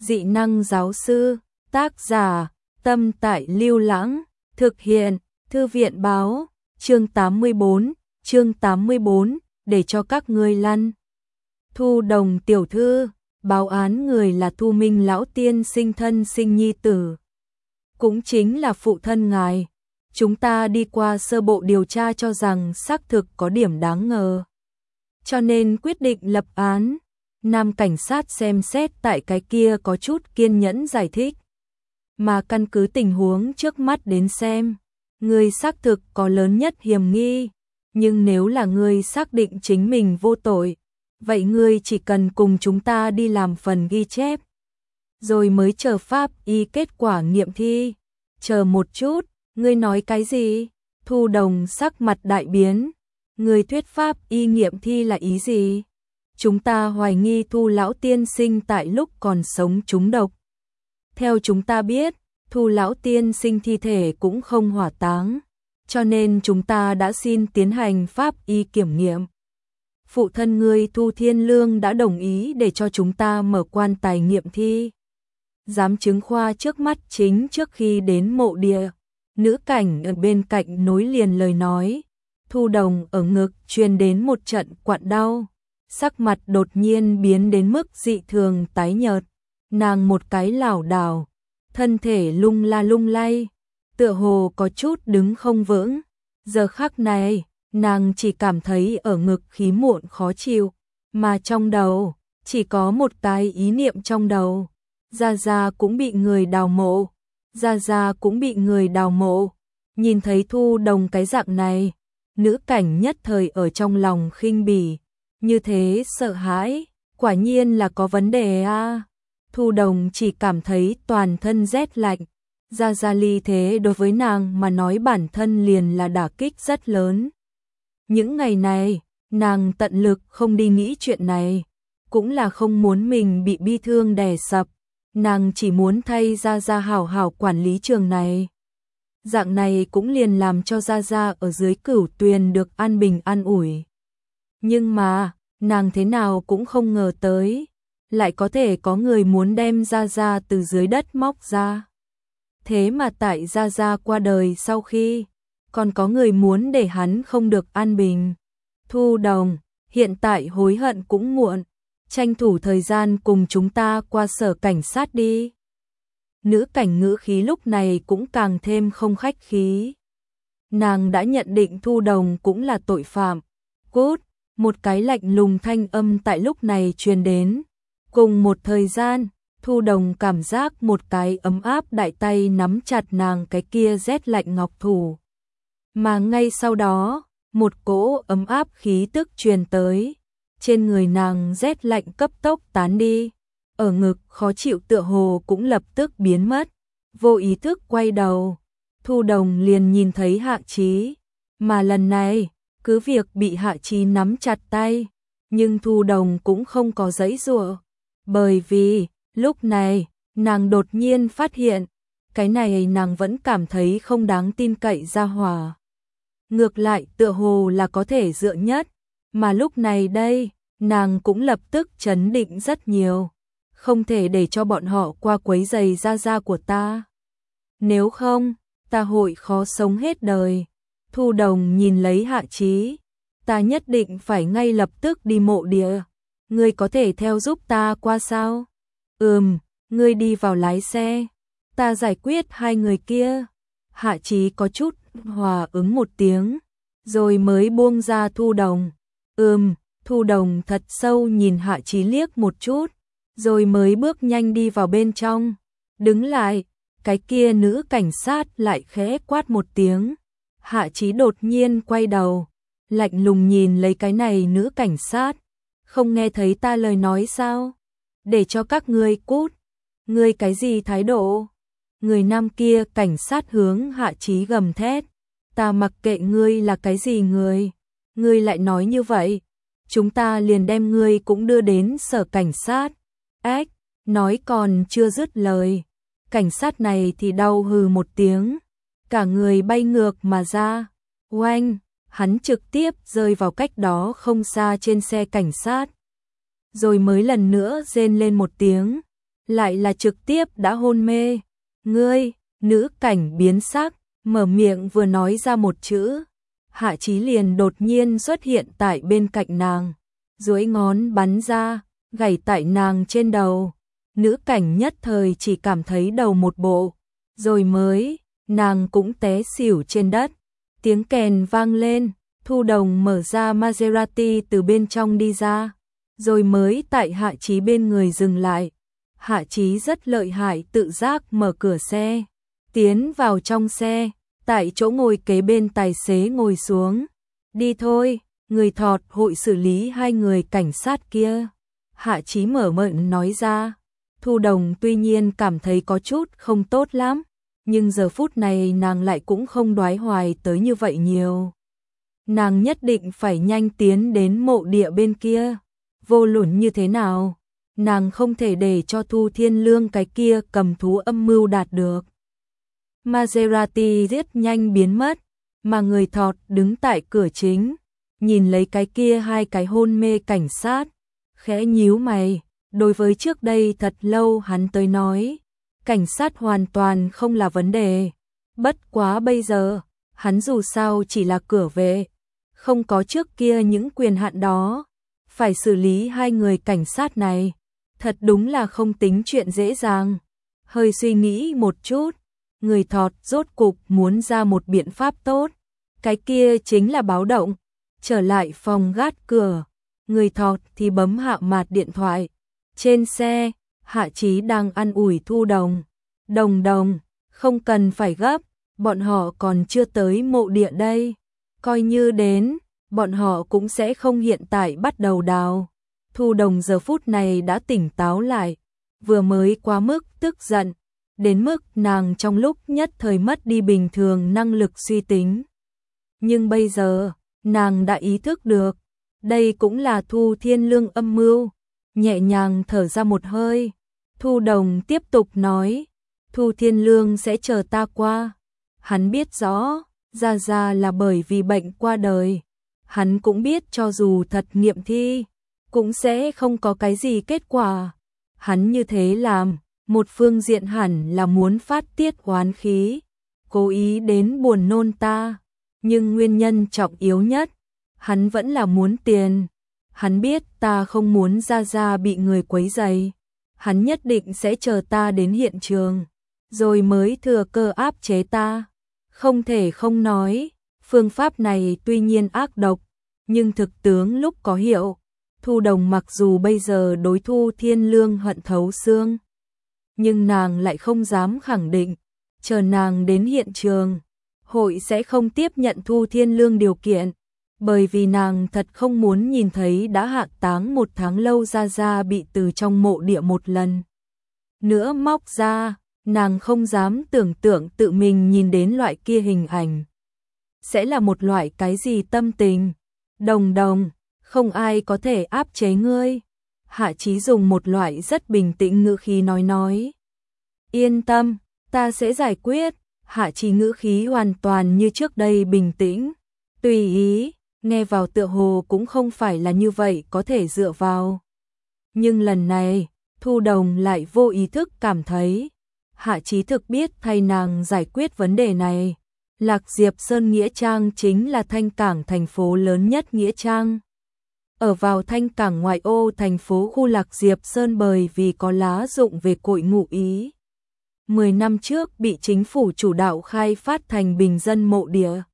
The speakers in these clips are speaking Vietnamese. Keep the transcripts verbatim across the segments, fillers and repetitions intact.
dị năng giáo sư, tác giả, Tâm Tại Lưu Lãng, thực hiện, Thư viện báo, chương tám mươi bốn, chương tám mươi bốn, để cho các ngươi lăn. Thu Đồng tiểu thư, báo án người là Thu Minh lão tiên sinh thân sinh nhi tử. Cũng chính là phụ thân ngài. Chúng ta đi qua sơ bộ điều tra cho rằng xác thực có điểm đáng ngờ. Cho nên quyết định lập án. Nam cảnh sát xem xét tại cái kia có chút kiên nhẫn giải thích. Mà căn cứ tình huống trước mắt đến xem, người xác thực có lớn nhất hiểm nghi. Nhưng nếu là người xác định chính mình vô tội, vậy ngươi chỉ cần cùng chúng ta đi làm phần ghi chép. Rồi mới chờ pháp y kết quả nghiệm thi. Chờ một chút, ngươi nói cái gì? Thu Đồng sắc mặt đại biến. Người thuyết pháp y nghiệm thi là ý gì? Chúng ta hoài nghi Thu lão tiên sinh tại lúc còn sống trúng độc. Theo chúng ta biết, Thu lão tiên sinh thi thể cũng không hỏa táng, cho nên chúng ta đã xin tiến hành pháp y kiểm nghiệm. Phụ thân ngươi Thu Thiên Lương đã đồng ý để cho chúng ta mở quan tài nghiệm thi. Giám chứng khoa trước mắt chính trước khi đến mộ địa, nữ cảnh ở bên cạnh nối liền lời nói. Thu Đồng ở ngực truyền đến một trận quặn đau, sắc mặt đột nhiên biến đến mức dị thường tái nhợt, nàng một cái lảo đảo, thân thể lung la lung lay, tựa hồ có chút đứng không vững. Giờ khắc này, nàng chỉ cảm thấy ở ngực khí muộn khó chịu, mà trong đầu chỉ có một cái ý niệm trong đầu. Gia Gia cũng bị người đào mộ, Gia Gia cũng bị người đào mộ. Nhìn thấy Thu Đồng cái dạng này, nữ cảnh nhất thời ở trong lòng khinh bỉ, như thế sợ hãi, quả nhiên là có vấn đề a. À. Thu Đồng chỉ cảm thấy toàn thân rét lạnh, Gia Gia ly thế đối với nàng mà nói bản thân liền là đả kích rất lớn. Những ngày này, nàng tận lực không đi nghĩ chuyện này, cũng là không muốn mình bị bi thương đè sập. Nàng chỉ muốn thay Gia Gia hảo hảo quản lý trường này. Dạng này cũng liền làm cho Gia Gia ở dưới Cửu Tuyền được an bình an ủi. Nhưng mà, nàng thế nào cũng không ngờ tới, lại có thể có người muốn đem Gia Gia từ dưới đất móc ra. Thế mà tại Gia Gia qua đời sau khi, còn có người muốn để hắn không được an bình. Thu Đồng, hiện tại hối hận cũng muộn. Tranh thủ thời gian cùng chúng ta qua sở cảnh sát đi. Nữ cảnh ngữ khí lúc này cũng càng thêm không khách khí. Nàng đã nhận định Thu Đồng cũng là tội phạm. Cút, một cái lạnh lùng thanh âm tại lúc này truyền đến. Cùng một thời gian, Thu Đồng cảm giác một cái ấm áp đại tay nắm chặt nàng cái kia rét lạnh ngọc thủ. Mà ngay sau đó, một cỗ ấm áp khí tức truyền tới. Trên người nàng rét lạnh cấp tốc tán đi, ở ngực khó chịu tựa hồ cũng lập tức biến mất. Vô ý thức quay đầu, Thu Đồng liền nhìn thấy Hạ Chí, mà lần này, cứ việc bị Hạ Chí nắm chặt tay, nhưng Thu Đồng cũng không có giãy giụa, bởi vì lúc này, nàng đột nhiên phát hiện, cái này nàng vẫn cảm thấy không đáng tin cậy ra hỏa. Ngược lại tựa hồ là có thể dựa nhất. Mà lúc này đây, nàng cũng lập tức chấn định rất nhiều. Không thể để cho bọn họ qua quấy giày Gia Gia của ta. Nếu không, ta hội khó sống hết đời. Thu Đồng nhìn lấy Hạ Chí. Ta nhất định phải ngay lập tức đi mộ địa. Ngươi có thể theo giúp ta qua sao? Ừm, ngươi đi vào lái xe. Ta giải quyết hai người kia. Hạ Chí có chút hòa ứng một tiếng. Rồi mới buông ra Thu Đồng. Ừm, Thu Đồng thật sâu nhìn Hạ Chí liếc một chút, rồi mới bước nhanh đi vào bên trong. Đứng lại, cái kia nữ cảnh sát lại khẽ quát một tiếng. Hạ Chí đột nhiên quay đầu, lạnh lùng nhìn lấy cái này nữ cảnh sát. Không nghe thấy ta lời nói sao? Để cho các ngươi cút. Ngươi cái gì thái độ? Người nam kia cảnh sát hướng Hạ Chí gầm thét. Ta mặc kệ ngươi là cái gì người. Ngươi lại nói như vậy. Chúng ta liền đem ngươi cũng đưa đến sở cảnh sát. Ếch, nói còn chưa dứt lời. Cảnh sát này thì đau hừ một tiếng. Cả người bay ngược mà ra. Oanh, hắn trực tiếp rơi vào cách đó không xa trên xe cảnh sát. Rồi mới lần nữa rên lên một tiếng. lại là trực tiếp đã hôn mê. Ngươi, nữ cảnh biến sắc, mở miệng vừa nói ra một chữ, Hạ Chí liền đột nhiên xuất hiện tại bên cạnh nàng, duỗi ngón bắn ra, gảy tại nàng trên đầu. Nữ cảnh nhất thời chỉ cảm thấy đầu một bộ, rồi mới, nàng cũng té xỉu trên đất. Tiếng kèn vang lên, Thu Đồng mở ra Maserati từ bên trong đi ra, rồi mới tại Hạ Chí bên người dừng lại. Hạ Chí rất lợi hại tự giác mở cửa xe, tiến vào trong xe, tại chỗ ngồi kế bên tài xế ngồi xuống. Đi thôi, người thọt hội xử lý hai người cảnh sát kia. Hạ Chí mở miệng nói ra. Thu Đồng tuy nhiên cảm thấy có chút không tốt lắm, nhưng giờ phút này nàng lại cũng không đoái hoài tới như vậy nhiều. Nàng nhất định phải nhanh tiến đến mộ địa bên kia, vô luận như thế nào, nàng không thể để cho Thu Thiên Lương cái kia cầm thú âm mưu đạt được. Maserati rất nhanh biến mất, mà người thọt đứng tại cửa chính, nhìn lấy cái kia hai cái hôn mê cảnh sát, khẽ nhíu mày. Đối với trước đây thật lâu hắn tới nói, cảnh sát hoàn toàn không là vấn đề. Bất quá bây giờ, hắn dù sao chỉ là cửa vệ, không có trước kia những quyền hạn đó. Phải xử lý hai người cảnh sát này, thật đúng là không tính chuyện dễ dàng. Hơi suy nghĩ một chút, người thọt rốt cục muốn ra một biện pháp tốt. Cái kia chính là báo động. Trở lại phòng gác cửa, người thọt thì bấm hạ mạt điện thoại. Trên xe, Hạ Chí đang ăn ủi Thu Đồng. Đồng đồng, không cần phải gấp, bọn họ còn chưa tới mộ địa đây. Coi như đến, bọn họ cũng sẽ không hiện tại bắt đầu đào. Thu Đồng giờ phút này đã tỉnh táo lại, vừa mới quá mức tức giận, đến mức nàng trong lúc nhất thời mất đi bình thường năng lực suy tính. Nhưng bây giờ, nàng đã ý thức được, đây cũng là Thu Thiên Lương âm mưu. Nhẹ nhàng thở ra một hơi, Thu Đồng tiếp tục nói, Thu Thiên Lương sẽ chờ ta qua. Hắn biết rõ, Gia Gia là bởi vì bệnh qua đời. Hắn cũng biết cho dù thật nghiệm thi, cũng sẽ không có cái gì kết quả. Hắn như thế làm, một phương diện hẳn là muốn phát tiết oán khí, cố ý đến buồn nôn ta. Nhưng nguyên nhân trọng yếu nhất, hắn vẫn là muốn tiền. Hắn biết ta không muốn Gia Gia bị người quấy rầy, hắn nhất định sẽ chờ ta đến hiện trường, rồi mới thừa cơ áp chế ta. Không thể không nói, phương pháp này tuy nhiên ác độc, nhưng thực tướng lúc có hiệu. Thu Đồng mặc dù bây giờ đối Thu Thiên Lương hận thấu xương, nhưng nàng lại không dám khẳng định, chờ nàng đến hiện trường, hội sẽ không tiếp nhận Thu Thiên Lương điều kiện. Bởi vì nàng thật không muốn nhìn thấy đã hạ táng một tháng lâu Gia Gia bị từ trong mộ địa một lần nữa móc ra, nàng không dám tưởng tượng tự mình nhìn đến loại kia hình ảnh. Sẽ là một loại cái gì tâm tình? Đồng đồng, không ai có thể áp chế ngươi. Hạ Chí dùng một loại rất bình tĩnh ngữ khí nói nói. Yên tâm, ta sẽ giải quyết. Hạ Chí ngữ khí hoàn toàn như trước đây bình tĩnh, tùy ý. Nghe vào tựa hồ cũng không phải là như vậy có thể dựa vào. Nhưng lần này, Thu Đồng lại vô ý thức cảm thấy, Hạ Chí thực biết thay nàng giải quyết vấn đề này. Lạc Diệp Sơn Nghĩa Trang chính là Thanh Cảng thành phố lớn nhất Nghĩa Trang. Ở vào Thanh Cảng ngoại ô thành phố khu Lạc Diệp Sơn bởi vì có lá dụng về cội ngụ ý. Mười năm trước bị chính phủ chủ đạo khai phát thành bình dân mộ địa.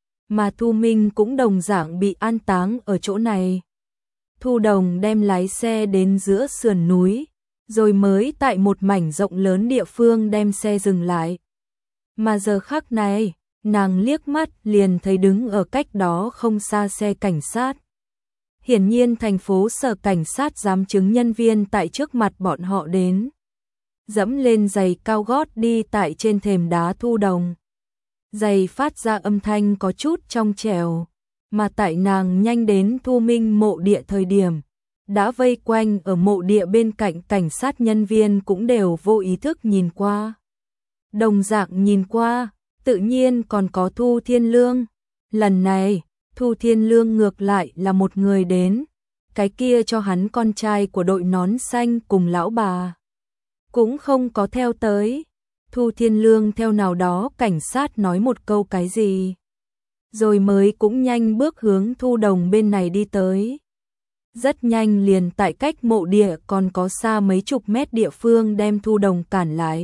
Mà Thu Minh cũng đồng dạng bị an táng ở chỗ này. Thu Đồng đem lái xe đến giữa sườn núi, rồi mới tại một mảnh rộng lớn địa phương đem xe dừng lại. Mà giờ khắc này, nàng liếc mắt liền thấy đứng ở cách đó không xa xe cảnh sát. Hiển nhiên thành phố sở cảnh sát giám chứng nhân viên tại trước mặt bọn họ đến. Dẫm lên giày cao gót đi tại trên thềm đá Thu Đồng. Giày phát ra âm thanh có chút trong trẻo, mà tại nàng nhanh đến Thu Minh mộ địa thời điểm, đã vây quanh ở mộ địa bên cạnh cảnh sát nhân viên cũng đều vô ý thức nhìn qua. Đồng dạng nhìn qua, tự nhiên còn có Thu Thiên Lương. Lần này, Thu Thiên Lương ngược lại là một người đến, cái kia cho hắn con trai của đội nón xanh cùng lão bà. cũng không có theo tới. Thu Thiên Lương theo nào đó cảnh sát nói một câu cái gì, rồi mới cũng nhanh bước hướng Thu Đồng bên này đi tới. Rất nhanh liền tại cách mộ địa còn có xa mấy chục mét địa phương đem Thu Đồng cản lại.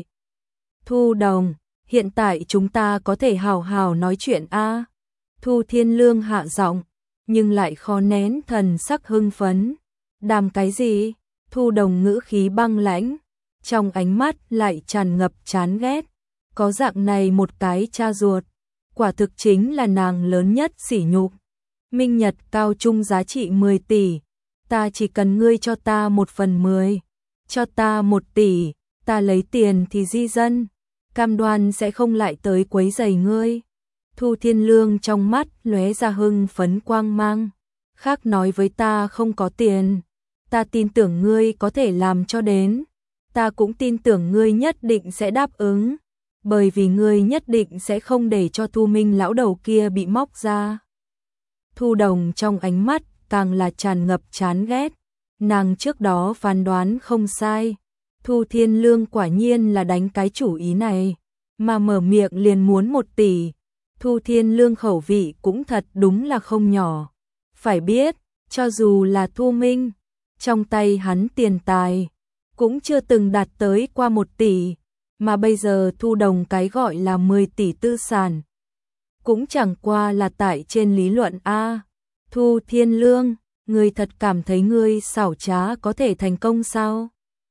Thu Đồng, hiện tại chúng ta có thể hào hào nói chuyện a? Thu Thiên Lương hạ giọng, nhưng lại khó nén thần sắc hưng phấn. Đàm cái gì? Thu Đồng ngữ khí băng lãnh, trong ánh mắt lại tràn ngập chán ghét. Có dạng này một cái cha ruột, quả thực chính là nàng lớn nhất sỉ nhục. Minh Nhật cao trung giá trị mười tỷ, ta chỉ cần ngươi cho ta một phần mười, cho ta một tỷ, ta lấy tiền thì di dân, cam đoan sẽ không lại tới quấy rầy ngươi. Thu Thiên Lương trong mắt lóe ra hưng phấn quang mang. Khác nói với ta không có tiền, ta tin tưởng ngươi có thể làm cho đến, ta cũng tin tưởng ngươi nhất định sẽ đáp ứng, bởi vì ngươi nhất định sẽ không để cho Thu Minh lão đầu kia bị móc ra. Thu Đồng trong ánh mắt càng là tràn ngập chán ghét, nàng trước đó phán đoán không sai, Thu Thiên Lương quả nhiên là đánh cái chủ ý này, mà mở miệng liền muốn một tỷ. Thu Thiên Lương khẩu vị cũng thật đúng là không nhỏ. Phải biết, cho dù là Thu Minh, trong tay hắn tiền tài cũng chưa từng đạt tới qua một tỷ, mà bây giờ Thu Đồng cái gọi là mười tỷ tư sản cũng chẳng qua là tại trên lý luận a. Thu Thiên Lương, ngươi thật cảm thấy ngươi xảo trá có thể thành công sao?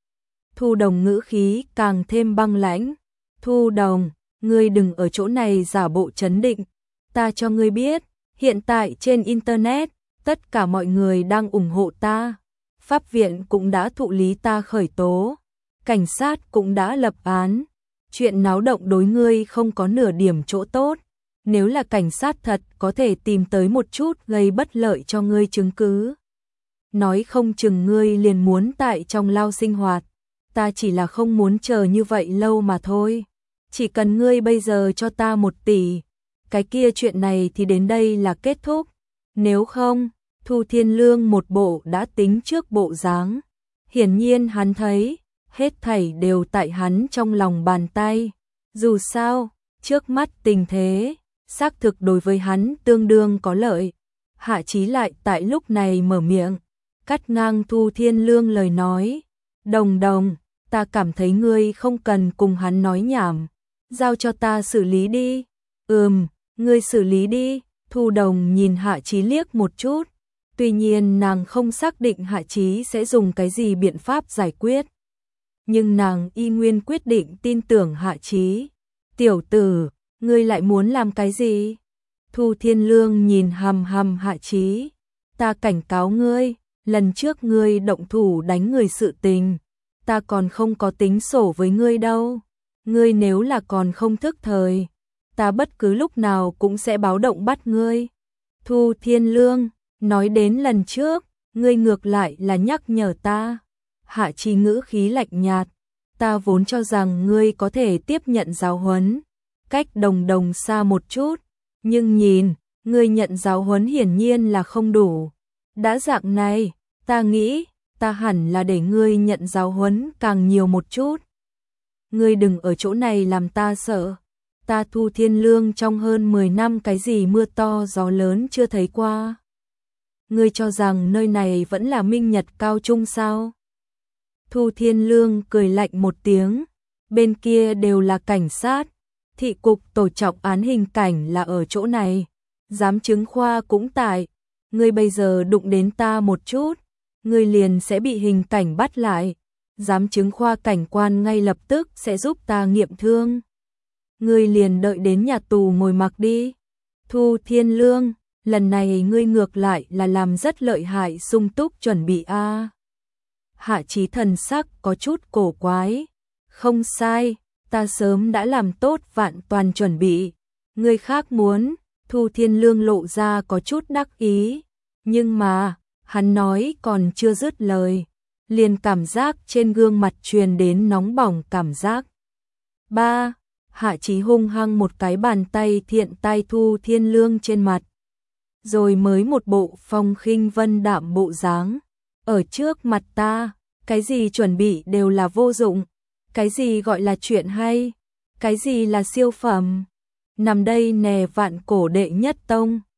Thu Đồng ngữ khí càng thêm băng lãnh. Thu Đồng, ngươi đừng ở chỗ này giả bộ trấn định, ta cho ngươi biết, hiện tại trên internet, tất cả mọi người đang ủng hộ ta. Pháp viện cũng đã thụ lý ta khởi tố, cảnh sát cũng đã lập án, chuyện náo động đối ngươi không có nửa điểm chỗ tốt. Nếu là cảnh sát thật có thể tìm tới một chút gây bất lợi cho ngươi chứng cứ, nói không chừng ngươi liền muốn tại trong lao sinh hoạt. Ta chỉ là không muốn chờ như vậy lâu mà thôi. Chỉ cần ngươi bây giờ cho ta một tỷ, cái kia chuyện này thì đến đây là kết thúc. Nếu không, Thu Thiên Lương một bộ đã tính trước bộ dáng. Hiển nhiên hắn thấy, hết thảy đều tại hắn trong lòng bàn tay. Dù sao, trước mắt tình thế, xác thực đối với hắn tương đương có lợi. Hạ Chí lại tại lúc này mở miệng, cắt ngang Thu Thiên Lương lời nói. Đồng Đồng, ta cảm thấy ngươi không cần cùng hắn nói nhảm, giao cho ta xử lý đi. Ừm, ngươi xử lý đi. Thu Đồng nhìn Hạ Chí liếc một chút, tuy nhiên nàng không xác định Hạ Chí sẽ dùng cái gì biện pháp giải quyết, nhưng nàng y nguyên quyết định tin tưởng Hạ Chí. Tiểu tử, ngươi lại muốn làm cái gì? Thu Thiên Lương nhìn hằm hằm Hạ Chí, ta cảnh cáo ngươi, lần trước ngươi động thủ đánh người sự tình, ta còn không có tính sổ với ngươi đâu. Ngươi nếu là còn không thức thời, ta bất cứ lúc nào cũng sẽ báo động bắt ngươi. Thu Thiên Lương, nói đến lần trước, ngươi ngược lại là nhắc nhở ta. Hạ Chí ngữ khí lạnh nhạt, ta vốn cho rằng ngươi có thể tiếp nhận giáo huấn, cách Đồng Đồng xa một chút, nhưng nhìn, ngươi nhận giáo huấn hiển nhiên là không đủ. Đã dạng này, ta nghĩ, ta hẳn là để ngươi nhận giáo huấn càng nhiều một chút. Ngươi đừng ở chỗ này làm ta sợ. Ta Thu Thiên Lương trong hơn mười năm cái gì mưa to gió lớn chưa thấy qua. Ngươi cho rằng nơi này vẫn là Minh Nhật cao trung sao? Thu Thiên Lương cười lạnh một tiếng, bên kia đều là cảnh sát, thị cục tổ trọng án hình cảnh là ở chỗ này, giám chứng khoa cũng tại, ngươi bây giờ đụng đến ta một chút, ngươi liền sẽ bị hình cảnh bắt lại, giám chứng khoa cảnh quan ngay lập tức sẽ giúp ta nghiệm thương. Ngươi liền đợi đến nhà tù ngồi mặc đi. Thu Thiên Lương, lần này ngươi ngược lại là làm rất lợi hại sung túc chuẩn bị a. À. Hạ Chí thần sắc có chút cổ quái. Không sai, ta sớm đã làm tốt vạn toàn chuẩn bị. Ngươi khác muốn, Thu Thiên Lương lộ ra có chút đắc ý. Nhưng mà, hắn nói còn chưa dứt lời, liền cảm giác trên gương mặt truyền đến nóng bỏng cảm giác. Ba, Hạ Chí hung hăng một cái bàn tay thiện tay Thu Thiên Lương trên mặt. Rồi mới một bộ phong khinh vân đạm bộ dáng. Ở trước mặt ta, cái gì chuẩn bị đều là vô dụng. Cái gì gọi là chuyện hay? Cái gì là siêu phẩm? Nằm đây nè vạn cổ đệ nhất tông.